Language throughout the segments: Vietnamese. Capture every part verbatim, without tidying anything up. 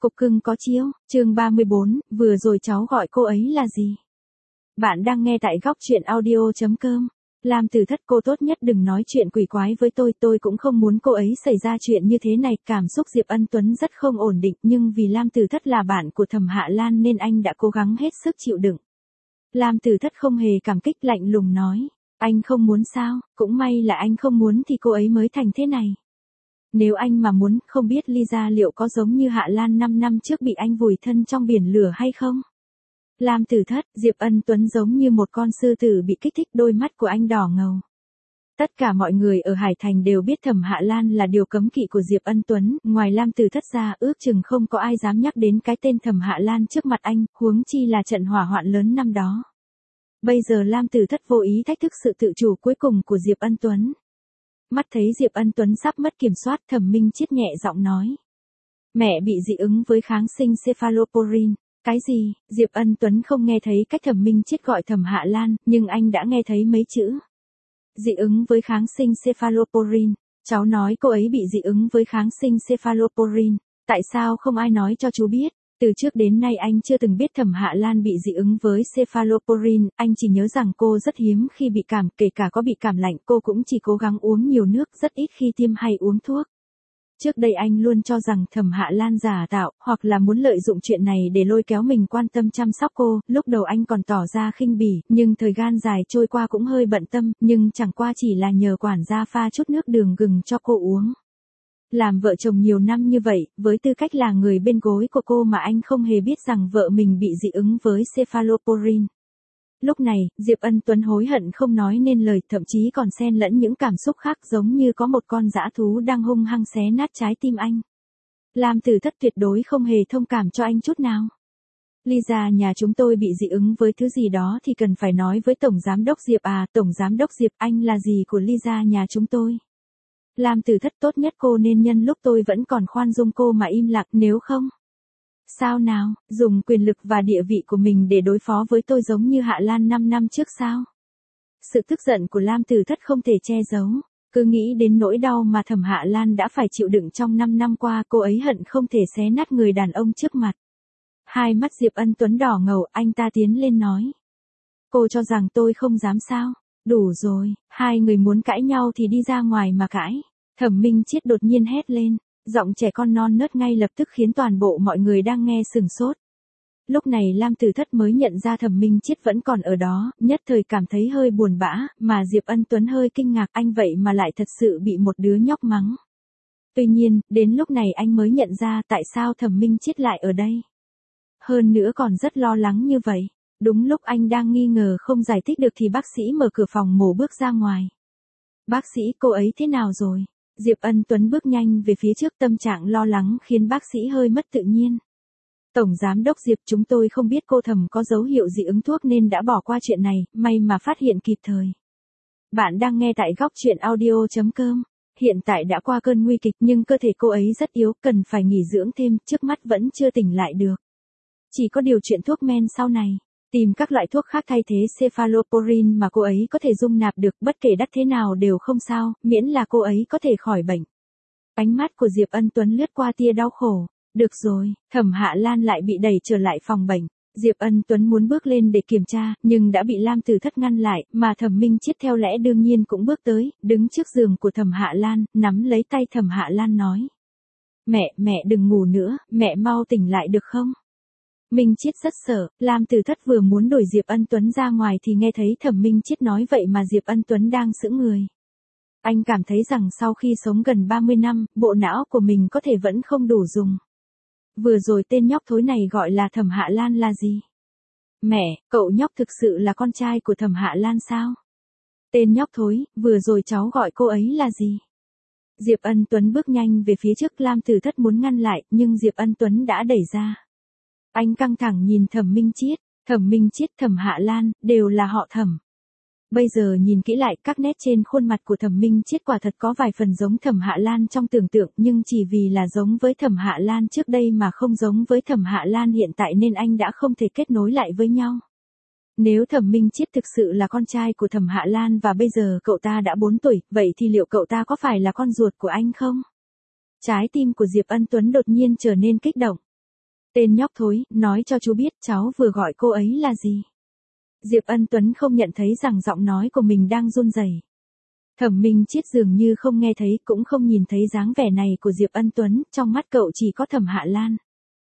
Cục cưng có chiếu, chương ba mươi bốn, vừa rồi cháu gọi cô ấy là gì? Bạn đang nghe tại góc chuyện audio chấm com. Lam Tử Thất, cô tốt nhất đừng nói chuyện quỷ quái với tôi, tôi cũng không muốn cô ấy xảy ra chuyện như thế này. Cảm xúc Diệp Ân Tuấn rất không ổn định, nhưng vì Lam Tử Thất là bạn của Thẩm Hạ Lan nên anh đã cố gắng hết sức chịu đựng. Lam Tử Thất không hề cảm kích, lạnh lùng nói, anh không muốn sao, cũng may là anh không muốn thì cô ấy mới thành thế này. Nếu anh mà muốn, không biết Lisa liệu có giống như Hạ Lan năm năm trước bị anh vùi thân trong biển lửa hay không? Lam Tử Thất, Diệp Ân Tuấn giống như một con sư tử bị kích thích, đôi mắt của anh đỏ ngầu. Tất cả mọi người ở Hải Thành đều biết Thẩm Hạ Lan là điều cấm kỵ của Diệp Ân Tuấn, ngoài Lam Tử Thất ra, ước chừng không có ai dám nhắc đến cái tên Thẩm Hạ Lan trước mặt anh, huống chi là trận hỏa hoạn lớn năm đó. Bây giờ Lam Tử Thất vô ý thách thức sự tự chủ cuối cùng của Diệp Ân Tuấn. Mắt thấy Diệp Ân Tuấn sắp mất kiểm soát, Thẩm Minh Chiết nhẹ giọng nói. Mẹ bị dị ứng với kháng sinh cephalosporin. Cái gì? Diệp Ân Tuấn không nghe thấy cách Thẩm Minh Chiết gọi Thẩm Hạ Lan, nhưng anh đã nghe thấy mấy chữ. Dị ứng với kháng sinh cephalosporin. Cháu nói cô ấy bị dị ứng với kháng sinh cephalosporin. Tại sao không ai nói cho chú biết? Từ trước đến nay anh chưa từng biết Thẩm Hạ Lan bị dị ứng với cephalosporin, anh chỉ nhớ rằng cô rất hiếm khi bị cảm, kể cả có bị cảm lạnh cô cũng chỉ cố gắng uống nhiều nước, rất ít khi tiêm hay uống thuốc. Trước đây anh luôn cho rằng Thẩm Hạ Lan giả tạo, hoặc là muốn lợi dụng chuyện này để lôi kéo mình quan tâm chăm sóc cô, lúc đầu anh còn tỏ ra khinh bỉ, nhưng thời gian dài trôi qua cũng hơi bận tâm, nhưng chẳng qua chỉ là nhờ quản gia pha chút nước đường gừng cho cô uống. Làm vợ chồng nhiều năm như vậy, với tư cách là người bên gối của cô mà anh không hề biết rằng vợ mình bị dị ứng với cephalosporin. Lúc này, Diệp Ân Tuấn hối hận không nói nên lời, thậm chí còn xen lẫn những cảm xúc khác, giống như có một con dã thú đang hung hăng xé nát trái tim anh. Lam Tử Thất tuyệt đối không hề thông cảm cho anh chút nào. Lisa nhà chúng tôi bị dị ứng với thứ gì đó thì cần phải nói với Tổng Giám đốc Diệp à, Tổng Giám đốc Diệp, anh là gì của Lisa nhà chúng tôi? Lam Tử Thất, tốt nhất cô nên nhân lúc tôi vẫn còn khoan dung cô mà im lặng, nếu không. Sao nào, dùng quyền lực và địa vị của mình để đối phó với tôi giống như Hạ Lan năm năm trước sao? Sự tức giận của Lam Tử Thất không thể che giấu, cứ nghĩ đến nỗi đau mà Thẩm Hạ Lan đã phải chịu đựng trong năm năm qua, cô ấy hận không thể xé nát người đàn ông trước mặt. Hai mắt Diệp Ân Tuấn đỏ ngầu, anh ta tiến lên nói. Cô cho rằng tôi không dám sao? Đủ rồi, hai người muốn cãi nhau thì đi ra ngoài mà cãi. Thẩm Minh Chiết đột nhiên hét lên, giọng trẻ con non nớt ngay lập tức khiến toàn bộ mọi người đang nghe sửng sốt. Lúc này Lam Tử Thất mới nhận ra Thẩm Minh Chiết vẫn còn ở đó, nhất thời cảm thấy hơi buồn bã, mà Diệp Ân Tuấn hơi kinh ngạc, anh vậy mà lại thật sự bị một đứa nhóc mắng. Tuy nhiên, đến lúc này anh mới nhận ra tại sao Thẩm Minh Chiết lại ở đây. Hơn nữa còn rất lo lắng như vậy. Đúng lúc anh đang nghi ngờ không giải thích được thì bác sĩ mở cửa phòng mổ bước ra ngoài. Bác sĩ, cô ấy thế nào rồi? Diệp Ân Tuấn bước nhanh về phía trước, tâm trạng lo lắng khiến bác sĩ hơi mất tự nhiên. Tổng Giám đốc Diệp, chúng tôi không biết cô Thẩm có dấu hiệu dị ứng thuốc nên đã bỏ qua chuyện này, may mà phát hiện kịp thời. Bạn đang nghe tại góc chuyện audio chấm com. Hiện tại đã qua cơn nguy kịch nhưng cơ thể cô ấy rất yếu, cần phải nghỉ dưỡng thêm, trước mắt vẫn chưa tỉnh lại được. Chỉ có điều chuyện thuốc men sau này. Tìm các loại thuốc khác thay thế cephalosporin mà cô ấy có thể dung nạp được, bất kể đắt thế nào đều không sao, miễn là cô ấy có thể khỏi bệnh. Ánh mắt của Diệp Ân Tuấn lướt qua tia đau khổ. Được rồi, Thẩm Hạ Lan lại bị đẩy trở lại phòng bệnh. Diệp Ân Tuấn muốn bước lên để kiểm tra, nhưng đã bị Lam Tử Thất ngăn lại, mà Thẩm Minh Chiết theo lẽ đương nhiên cũng bước tới, đứng trước giường của Thẩm Hạ Lan, nắm lấy tay Thẩm Hạ Lan nói. Mẹ, mẹ đừng ngủ nữa, mẹ mau tỉnh lại được không? Minh Chiết rất sợ, Lam Tử Thất vừa muốn đuổi Diệp Ân Tuấn ra ngoài thì nghe thấy Thẩm Minh Chiết nói vậy mà Diệp Ân Tuấn đang sững người. Anh cảm thấy rằng sau khi sống gần ba mươi năm, bộ não của mình có thể vẫn không đủ dùng. Vừa rồi tên nhóc thối này gọi là Thẩm Hạ Lan là gì? Mẹ, cậu nhóc thực sự là con trai của Thẩm Hạ Lan sao? Tên nhóc thối, vừa rồi cháu gọi cô ấy là gì? Diệp Ân Tuấn bước nhanh về phía trước, Lam Tử Thất muốn ngăn lại, nhưng Diệp Ân Tuấn đã đẩy ra. Anh căng thẳng nhìn Thẩm Minh Chiết, Thẩm Minh Chiết, Thẩm Hạ Lan, đều là họ Thẩm. Bây giờ nhìn kỹ lại, các nét trên khuôn mặt của Thẩm Minh Chiết quả thật có vài phần giống Thẩm Hạ Lan trong tưởng tượng, nhưng chỉ vì là giống với Thẩm Hạ Lan trước đây mà không giống với Thẩm Hạ Lan hiện tại nên anh đã không thể kết nối lại với nhau. Nếu Thẩm Minh Chiết thực sự là con trai của Thẩm Hạ Lan và bây giờ cậu ta đã bốn tuổi, vậy thì liệu cậu ta có phải là con ruột của anh không? Trái tim của Diệp Ân Tuấn đột nhiên trở nên kích động. Tên nhóc thối, nói cho chú biết cháu vừa gọi cô ấy là gì. Diệp Ân Tuấn không nhận thấy rằng giọng nói của mình đang run rẩy. Thẩm Minh Chiết dường như không nghe thấy cũng không nhìn thấy dáng vẻ này của Diệp Ân Tuấn, trong mắt cậu chỉ có Thẩm Hạ Lan.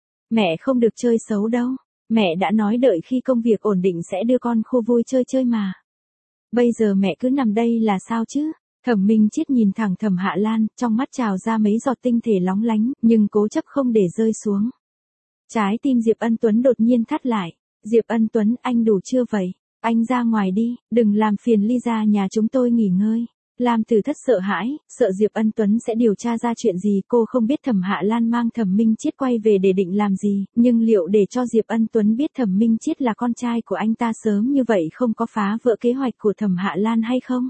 Mẹ không được chơi xấu đâu, mẹ đã nói đợi khi công việc ổn định sẽ đưa con khu vui chơi chơi mà. Bây giờ mẹ cứ nằm đây là sao chứ? Thẩm Minh Chiết nhìn thẳng Thẩm Hạ Lan, trong mắt trào ra mấy giọt tinh thể lóng lánh, nhưng cố chấp không để rơi xuống. Trái tim Diệp Ân Tuấn đột nhiên thắt lại. Diệp Ân Tuấn, anh đủ chưa vậy? Anh ra ngoài đi, đừng làm phiền Lisa nhà chúng tôi nghỉ ngơi. Lam Tử Thất sợ hãi, sợ Diệp Ân Tuấn sẽ điều tra ra chuyện gì. Cô không biết Thẩm Hạ Lan mang Thẩm Minh Chiết quay về để định làm gì, nhưng liệu để cho Diệp Ân Tuấn biết Thẩm Minh Chiết là con trai của anh ta sớm như vậy không có phá vỡ kế hoạch của Thẩm Hạ Lan hay không?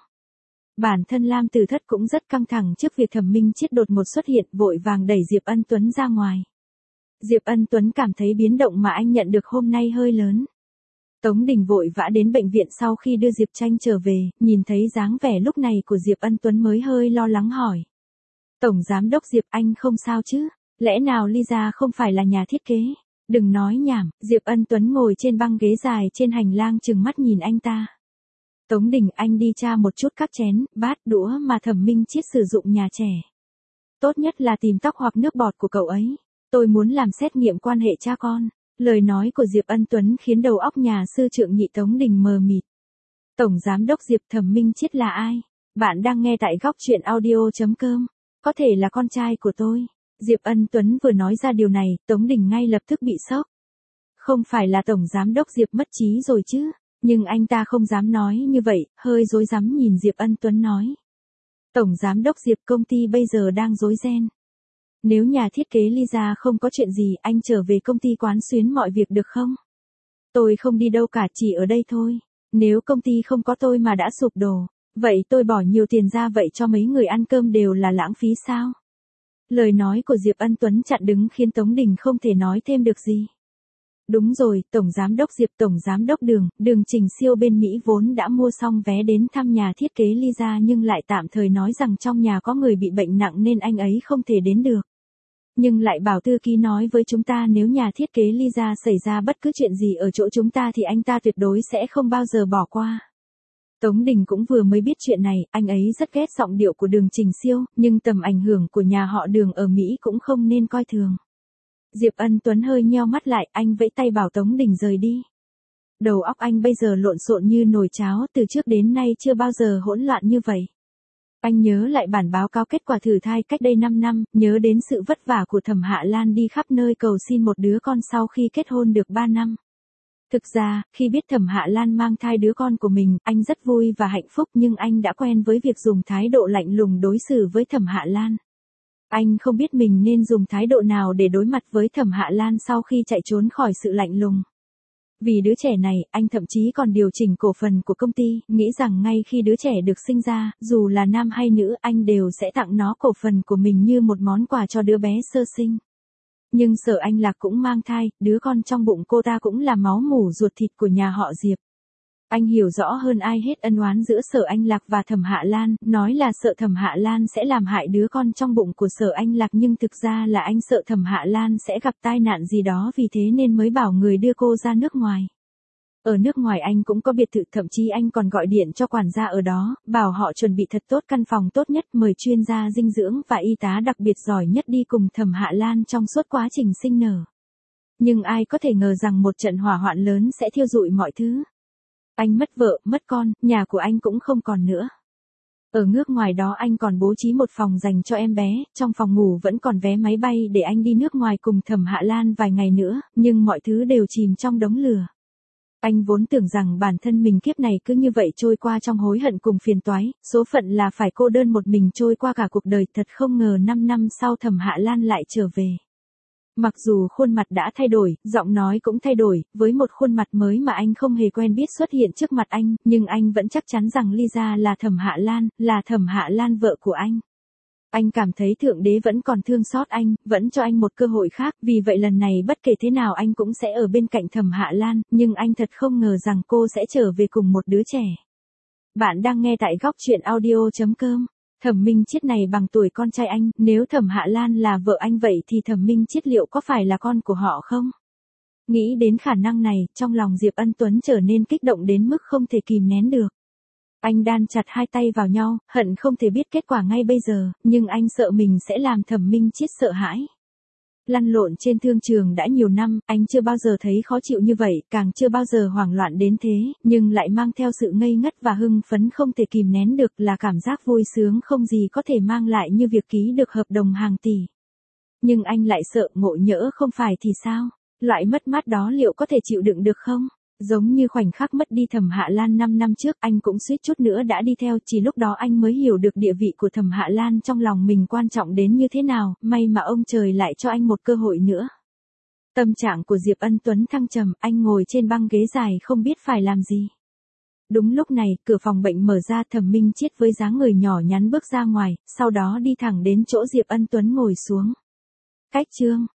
Bản thân Lam Tử Thất cũng rất căng thẳng trước việc Thẩm Minh Chiết đột ngột xuất hiện, vội vàng đẩy Diệp Ân Tuấn ra ngoài. Diệp Ân Tuấn cảm thấy biến động mà anh nhận được hôm nay hơi lớn. Tống Đình vội vã đến bệnh viện sau khi đưa Diệp Tranh trở về, nhìn thấy dáng vẻ lúc này của Diệp Ân Tuấn mới hơi lo lắng hỏi. Tổng Giám đốc Diệp, anh không sao chứ? Lẽ nào Lisa không phải là nhà thiết kế? Đừng nói nhảm. Diệp Ân Tuấn ngồi trên băng ghế dài trên hành lang trừng mắt nhìn anh ta. Tống Đình, anh đi tra một chút các chén, bát, đũa mà Thẩm Minh Chiết sử dụng nhà trẻ. Tốt nhất là tìm tóc hoặc nước bọt của cậu ấy. Tôi muốn làm xét nghiệm quan hệ cha con. Lời nói của Diệp Ân Tuấn khiến đầu óc nhà sư trưởng nhị Tống Đình mờ mịt. Tổng Giám đốc Diệp, Thẩm Minh Chiết là ai? Bạn đang nghe tại góc truyện audio chấm com. Có thể là con trai của tôi. Diệp Ân Tuấn vừa nói ra điều này, Tống Đình ngay lập tức bị sốc. Không phải là Tổng Giám đốc Diệp mất trí rồi chứ? Nhưng anh ta không dám nói như vậy, hơi rối rắm nhìn Diệp Ân Tuấn nói. Tổng Giám đốc Diệp, công ty bây giờ đang rối ren. Nếu nhà thiết kế Lisa không có chuyện gì, anh trở về công ty quán xuyến mọi việc được không? Tôi không đi đâu cả, chỉ ở đây thôi. Nếu công ty không có tôi mà đã sụp đổ, vậy tôi bỏ nhiều tiền ra vậy cho mấy người ăn cơm đều là lãng phí sao? Lời nói của Diệp Ân Tuấn chặn đứng khiến Tống Đình không thể nói thêm được gì. Đúng rồi, Tổng Giám đốc Diệp, Tổng Giám đốc Đường, Đường Trình Siêu bên Mỹ vốn đã mua xong vé đến thăm nhà thiết kế Lisa nhưng lại tạm thời nói rằng trong nhà có người bị bệnh nặng nên anh ấy không thể đến được. Nhưng lại bảo thư ký nói với chúng ta nếu nhà thiết kế Lisa xảy ra bất cứ chuyện gì ở chỗ chúng ta thì anh ta tuyệt đối sẽ không bao giờ bỏ qua. Tống Đình cũng vừa mới biết chuyện này, anh ấy rất ghét giọng điệu của Đường Trình Siêu, nhưng tầm ảnh hưởng của nhà họ Đường ở Mỹ cũng không nên coi thường. Diệp Ân Tuấn hơi nheo mắt lại, anh vẫy tay bảo Tống Đình rời đi. Đầu óc anh bây giờ lộn xộn như nồi cháo, từ trước đến nay chưa bao giờ hỗn loạn như vậy. Anh nhớ lại bản báo cáo kết quả thử thai cách đây năm năm, nhớ đến sự vất vả của Thẩm Hạ Lan đi khắp nơi cầu xin một đứa con sau khi kết hôn được ba năm. Thực ra, khi biết Thẩm Hạ Lan mang thai đứa con của mình, anh rất vui và hạnh phúc nhưng anh đã quen với việc dùng thái độ lạnh lùng đối xử với Thẩm Hạ Lan. Anh không biết mình nên dùng thái độ nào để đối mặt với Thẩm Hạ Lan sau khi chạy trốn khỏi sự lạnh lùng. Vì đứa trẻ này, anh thậm chí còn điều chỉnh cổ phần của công ty, nghĩ rằng ngay khi đứa trẻ được sinh ra, dù là nam hay nữ, anh đều sẽ tặng nó cổ phần của mình như một món quà cho đứa bé sơ sinh. Nhưng Sở Anh Lạc cũng mang thai, đứa con trong bụng cô ta cũng là máu mủ ruột thịt của nhà họ Diệp. Anh hiểu rõ hơn ai hết ân oán giữa Sở Anh Lạc và Thẩm Hạ Lan, nói là sợ Thẩm Hạ Lan sẽ làm hại đứa con trong bụng của Sở Anh Lạc nhưng thực ra là anh sợ Thẩm Hạ Lan sẽ gặp tai nạn gì đó vì thế nên mới bảo người đưa cô ra nước ngoài. Ở nước ngoài anh cũng có biệt thự, thậm chí anh còn gọi điện cho quản gia ở đó, bảo họ chuẩn bị thật tốt căn phòng tốt nhất, mời chuyên gia dinh dưỡng và y tá đặc biệt giỏi nhất đi cùng Thẩm Hạ Lan trong suốt quá trình sinh nở. Nhưng ai có thể ngờ rằng một trận hỏa hoạn lớn sẽ thiêu rụi mọi thứ. Anh mất vợ, mất con, nhà của anh cũng không còn nữa. Ở nước ngoài đó anh còn bố trí một phòng dành cho em bé, trong phòng ngủ vẫn còn vé máy bay để anh đi nước ngoài cùng Thẩm Hạ Lan vài ngày nữa, nhưng mọi thứ đều chìm trong đống lửa. Anh vốn tưởng rằng bản thân mình kiếp này cứ như vậy trôi qua trong hối hận cùng phiền toái, số phận là phải cô đơn một mình trôi qua cả cuộc đời, thật không ngờ năm năm sau Thẩm Hạ Lan lại trở về. Mặc dù khuôn mặt đã thay đổi, giọng nói cũng thay đổi, với một khuôn mặt mới mà anh không hề quen biết xuất hiện trước mặt anh, nhưng anh vẫn chắc chắn rằng Lisa là Thẩm Hạ Lan, là Thẩm Hạ Lan vợ của anh. Anh cảm thấy Thượng Đế vẫn còn thương xót anh, vẫn cho anh một cơ hội khác, vì vậy lần này bất kể thế nào anh cũng sẽ ở bên cạnh Thẩm Hạ Lan, nhưng anh thật không ngờ rằng cô sẽ trở về cùng một đứa trẻ. Bạn đang nghe tại góc truyện audio chấm com. Thẩm Minh Chiết này bằng tuổi con trai anh, nếu Thẩm Hạ Lan là vợ anh vậy thì Thẩm Minh Chiết liệu có phải là con của họ không? Nghĩ đến khả năng này, trong lòng Diệp Ân Tuấn trở nên kích động đến mức không thể kìm nén được. Anh đan chặt hai tay vào nhau, hận không thể biết kết quả ngay bây giờ, nhưng anh sợ mình sẽ làm Thẩm Minh Chiết sợ hãi. Lăn lộn trên thương trường đã nhiều năm, anh chưa bao giờ thấy khó chịu như vậy, càng chưa bao giờ hoảng loạn đến thế, nhưng lại mang theo sự ngây ngất và hưng phấn không thể kìm nén được, là cảm giác vui sướng không gì có thể mang lại như việc ký được hợp đồng hàng tỷ. Nhưng anh lại sợ ngộ nhỡ không phải thì sao? Loại mất mát đó liệu có thể chịu đựng được không? Giống như khoảnh khắc mất đi Thẩm Hạ Lan năm năm trước, anh cũng suýt chút nữa đã đi theo, chỉ lúc đó anh mới hiểu được địa vị của Thẩm Hạ Lan trong lòng mình quan trọng đến như thế nào, may mà ông trời lại cho anh một cơ hội nữa. Tâm trạng của Diệp Ân Tuấn thăng trầm, anh ngồi trên băng ghế dài không biết phải làm gì. Đúng lúc này, cửa phòng bệnh mở ra, Thẩm Minh Chiết với dáng người nhỏ nhắn bước ra ngoài, sau đó đi thẳng đến chỗ Diệp Ân Tuấn ngồi xuống. Cách chương